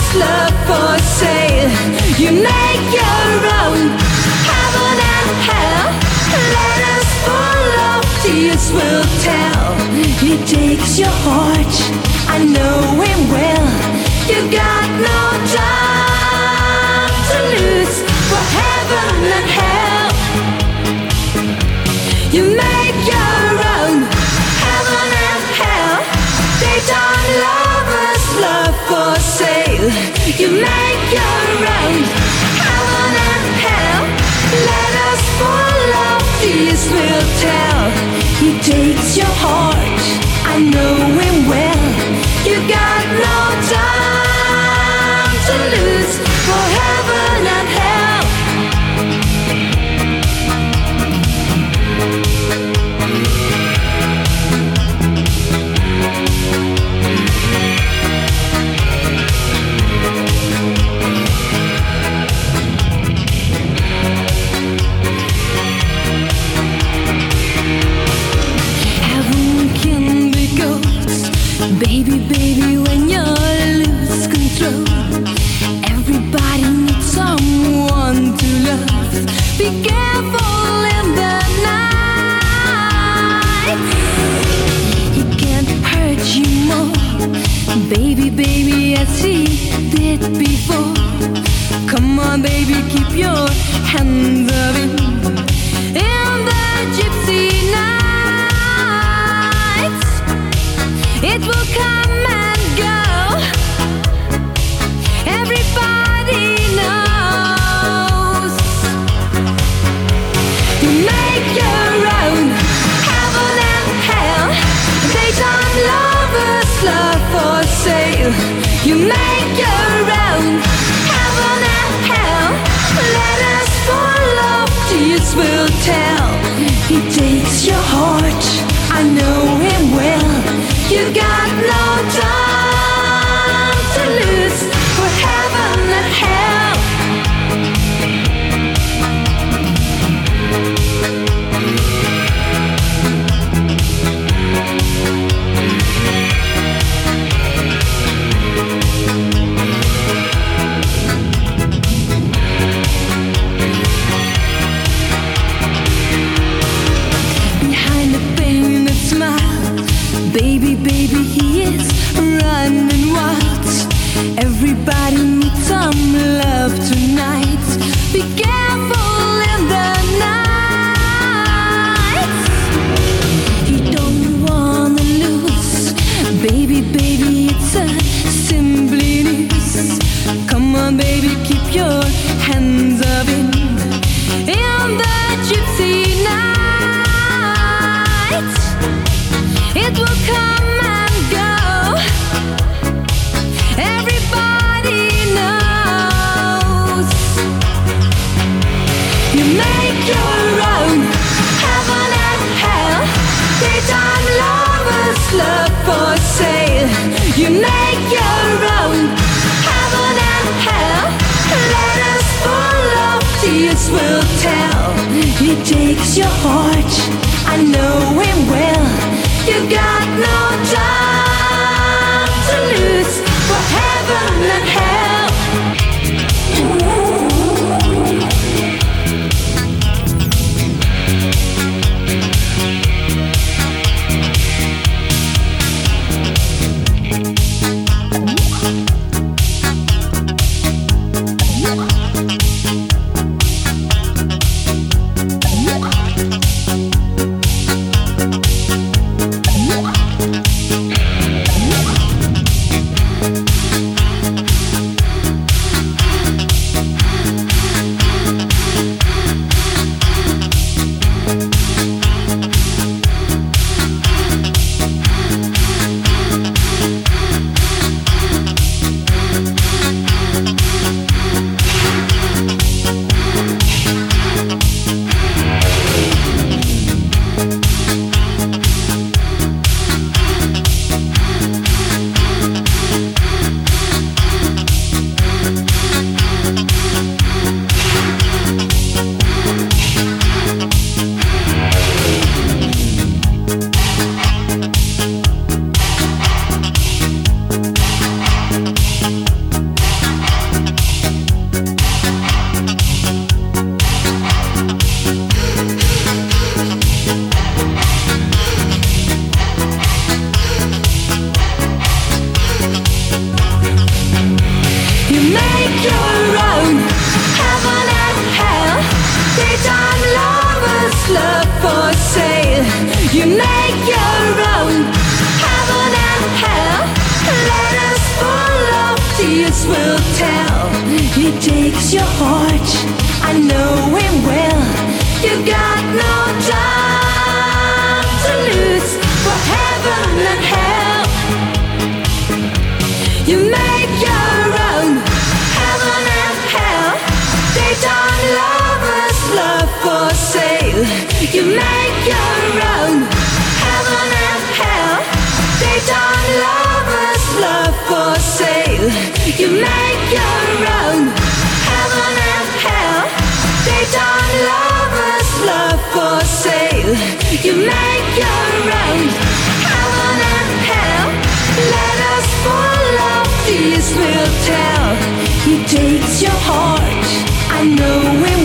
love for sale. You make your own heaven and hell. Let us follow, tears will tell. He takes your heart, I know him well. You got no time to lose for heaven and hell. You make your own heaven and hell. They don't love us, love for sale. You make your own heaven and hell. Let us follow, these will tell. He takes your heart, I know him well. You got no time to lose for heaven and hell. Baby, baby, when you lose control, everybody needs someone to love. Be careful in the night. He can't hurt you more. Baby, baby, as he did before. Come on, baby, keep your hands up in the gypsy nights. It will come and go. Everybody knows. You make your own heaven and hell. They don't love us, love for sale. You make your own heaven and hell. Let us follow, tears will tell. He takes your heart, I know him well. You got no time to lose for heaven and hell. Behind the painted smile, baby, baby, he is running wild. Everybody needs some love tonight. Be careful in the night. He don't wanna lose. Baby, baby, it's a simply news. Come on, baby, keep your hands up in the gypsy night. It will come and go. Everybody knows. You make your own heaven and hell. They don't love us, love for sale. You make your own heaven and hell. Let us follow, tears will tell. He takes your heart, I know him well. You got no time to lose for heaven and hell. You make your own heaven and hell. Letters full of tears will tell. He takes your heart, I know him well. You got no time to lose for heaven and hell. You make your own heaven and hell. Daytime lovers, love for sale. You make your own heaven and hell. Daytime lovers, love for sale. You make your own heaven and hell. Daytime lovers, love for sale. You make your own heaven and hell. Let us full of tears will tell. He takes your heart, I know him